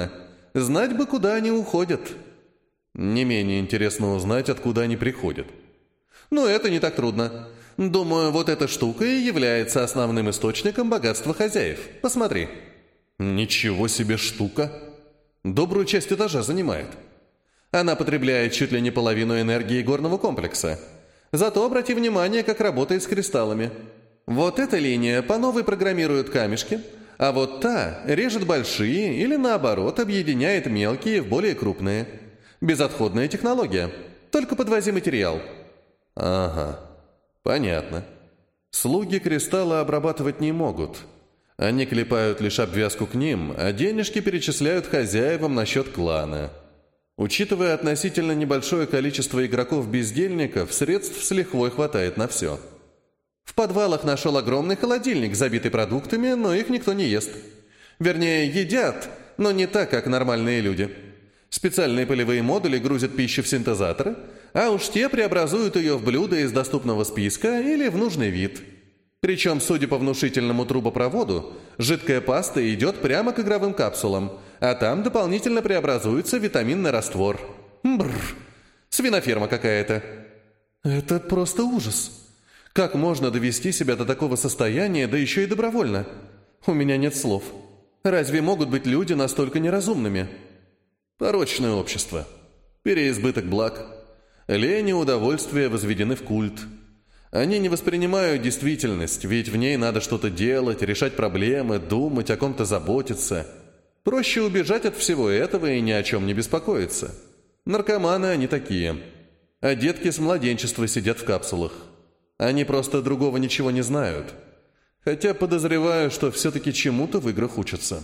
Знать бы, куда они уходят. Не менее интересно узнать, откуда они приходят. Ну, это не так трудно. Думаю, вот эта штука и является основным источником богатства хозяев. Посмотри. Ничего себе штука. Добрую часть этажа занимает. Она потребляет чуть ли не половину энергии горного комплекса. Зато обрати внимание, как работает с кристаллами. Вот эта линия по новой программирует камешки, а вот та режет большие или, наоборот, объединяет мелкие в более крупные. Безотходная технология. Только подвози материал. Ага, понятно. Слуги кристалла обрабатывать не могут. Они клепают лишь обвязку к ним, а денежки перечисляют хозяевам на счет клана. Учитывая относительно небольшое количество игроков-бездельников, средств с лихвой хватает на все. В подвалах нашел огромный холодильник, забитый продуктами, но их никто не ест. Вернее, едят, но не так, как нормальные люди. Специальные полевые модули грузят пищу в синтезаторы, а уж те преобразуют ее в блюдо из доступного списка или в нужный вид. Причем, судя по внушительному трубопроводу, жидкая паста идет прямо к игровым капсулам, а там дополнительно преобразуется витаминный раствор. Бррр, свиноферма какая-то. Это просто ужас. Как можно довести себя до такого состояния, да еще и добровольно? У меня нет слов. Разве могут быть люди настолько неразумными? Порочное общество. Переизбыток благ. Лень и удовольствие возведены в культ. Они не воспринимают действительность, ведь в ней надо что-то делать, решать проблемы, думать, о ком-то заботиться. Проще убежать от всего этого и ни о чем не беспокоиться. Наркоманы они такие. А детки с младенчества сидят в капсулах. Они просто другого ничего не знают. Хотя подозреваю, что все-таки чему-то в играх учатся.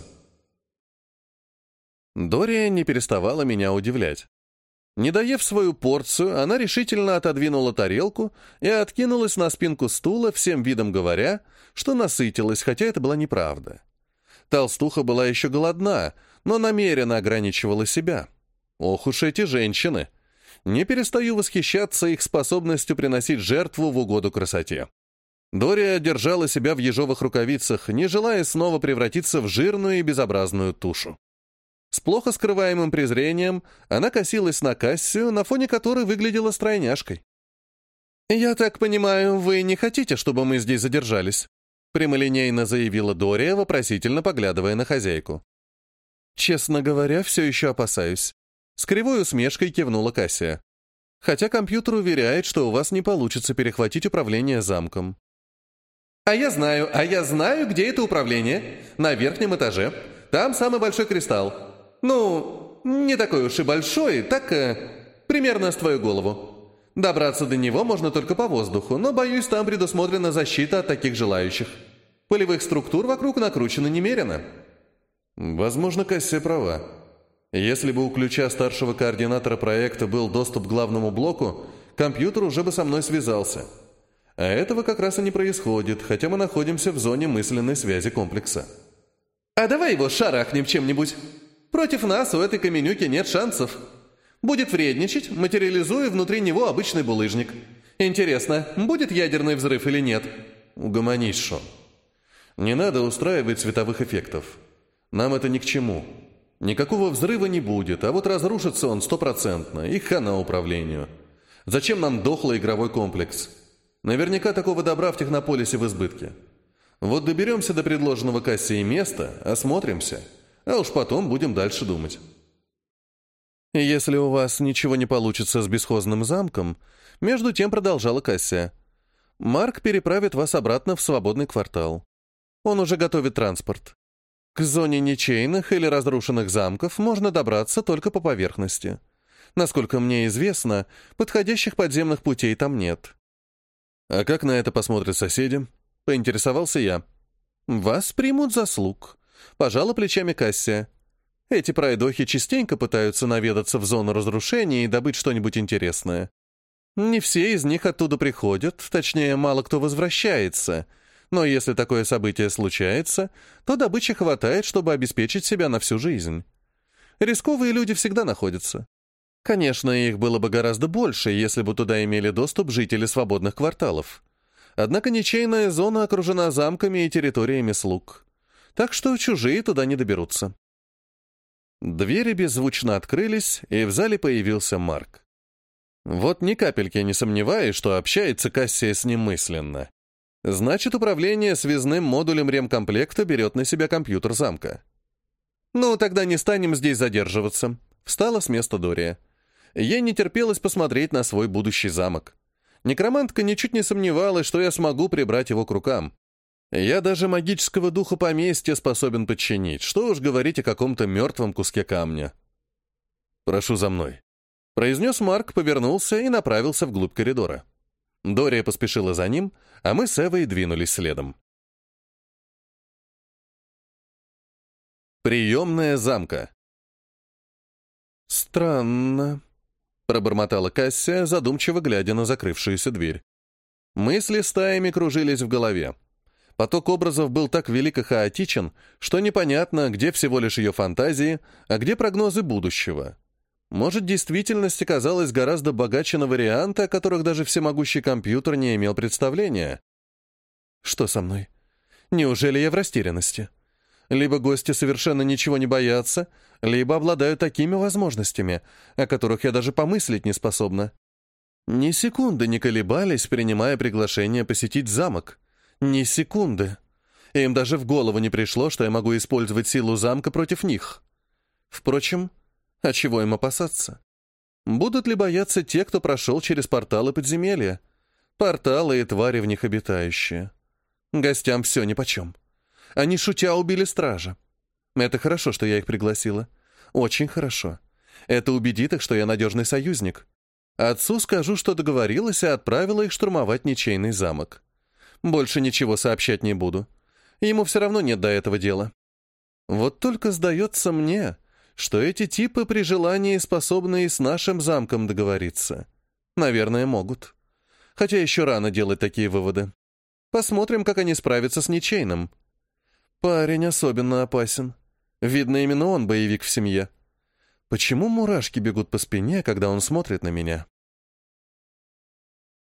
Дория не переставала меня удивлять. Не доев свою порцию, она решительно отодвинула тарелку и откинулась на спинку стула, всем видом говоря, что насытилась, хотя это была неправда. Толстуха была еще голодна, но намеренно ограничивала себя. Ох уж эти женщины! Не перестаю восхищаться их способностью приносить жертву в угоду красоте. Дория держала себя в ежовых рукавицах, не желая снова превратиться в жирную и безобразную тушу. С плохо скрываемым презрением она косилась на Кассию, на фоне которой выглядела стройняшкой. «Я так понимаю, вы не хотите, чтобы мы здесь задержались?» Прямолинейно заявила Дория, вопросительно поглядывая на хозяйку. «Честно говоря, все еще опасаюсь». С кривой усмешкой кивнула Кассия. «Хотя компьютер уверяет, что у вас не получится перехватить управление замком». А я знаю, где это управление. На верхнем этаже. Там самый большой кристалл. Ну, не такой уж и большой, так примерно с твою голову. Добраться до него можно только по воздуху, но, боюсь, там предусмотрена защита от таких желающих. Полевых структур вокруг накручено немерено». Возможно, Кассия права. Если бы у ключа старшего координатора проекта был доступ к главному блоку, компьютер уже бы со мной связался. А этого как раз и не происходит, хотя мы находимся в зоне мысленной связи комплекса. «А давай его шарахнем чем-нибудь. Против нас у этой каменюки нет шансов. Будет вредничать, материализуя внутри него обычный булыжник. Интересно, будет ядерный взрыв или нет?» «Угомонись, Шон. Не надо устраивать световых эффектов. Нам это ни к чему. Никакого взрыва не будет, а вот разрушится он 100%, и хана управлению. Зачем нам дохлый игровой комплекс? Наверняка такого добра в технополисе в избытке. Вот доберемся до предложенного Кассией места, осмотримся, а уж потом будем дальше думать». «Если у вас ничего не получится с бесхозным замком», между тем продолжала Кассия, «Марк переправит вас обратно в свободный квартал. Он уже готовит транспорт. К зоне ничейных или разрушенных замков можно добраться только по поверхности. Насколько мне известно, подходящих подземных путей там нет». «А как на это посмотрят соседи?» — поинтересовался я. «Вас примут за слуг», — пожала плечами Кассия. «Эти пройдохи частенько пытаются наведаться в зону разрушения и добыть что-нибудь интересное. Не все из них оттуда приходят, точнее, мало кто возвращается. Но если такое событие случается, то добычи хватает, чтобы обеспечить себя на всю жизнь. Рисковые люди всегда находятся. Конечно, их было бы гораздо больше, если бы туда имели доступ жители свободных кварталов. Однако ничейная зона окружена замками и территориями слуг. Так что чужие туда не доберутся». Двери беззвучно открылись, и в зале появился Марк. Вот ни капельки не сомневаюсь, что общается Кассия с ним мысленно. Значит, управление связным модулем ремкомплекта берет на себя компьютер замка. «Ну, тогда не станем здесь задерживаться», — встала с места Дория. Ей не терпелось посмотреть на свой будущий замок. Некромантка ничуть не сомневалась, что я смогу прибрать его к рукам. Я даже магического духа поместья способен подчинить, что уж говорить о каком-то мертвом куске камня. «Прошу за мной», — произнес Марк, повернулся и направился вглубь коридора. Дория поспешила за ним, а мы с Эвой двинулись следом. Приемная замка. «Странно», — пробормотала Кассия, задумчиво глядя на закрывшуюся дверь. Мысли стаями кружились в голове. Поток образов был так велик и хаотичен, что непонятно, где всего лишь ее фантазии, а где прогнозы будущего. Может, действительность оказалась гораздо богаче на варианты, о которых даже всемогущий компьютер не имел представления. Что со мной? Неужели я в растерянности? Либо гости совершенно ничего не боятся, либо обладают такими возможностями, о которых я даже помыслить не способна. Ни секунды не колебались, принимая приглашение посетить замок. Ни секунды. Им даже в голову не пришло, что я могу использовать силу замка против них. Впрочем, а чего им опасаться? Будут ли бояться те, кто прошел через порталы подземелья? Порталы и твари в них обитающие. Гостям все нипочем. Они, шутя, убили стража. Это хорошо, что я их пригласила. Очень хорошо. Это убедит их, что я надежный союзник. Отцу скажу, что договорилась и отправила их штурмовать ничейный замок. Больше ничего сообщать не буду. Ему все равно нет до этого дела. Вот только сдается мне, что эти типы при желании способны и с нашим замком договориться. Наверное, могут. Хотя еще рано делать такие выводы. Посмотрим, как они справятся с ничейным. Парень особенно опасен. Видно, именно он боевик в семье. Почему мурашки бегут по спине, когда он смотрит на меня?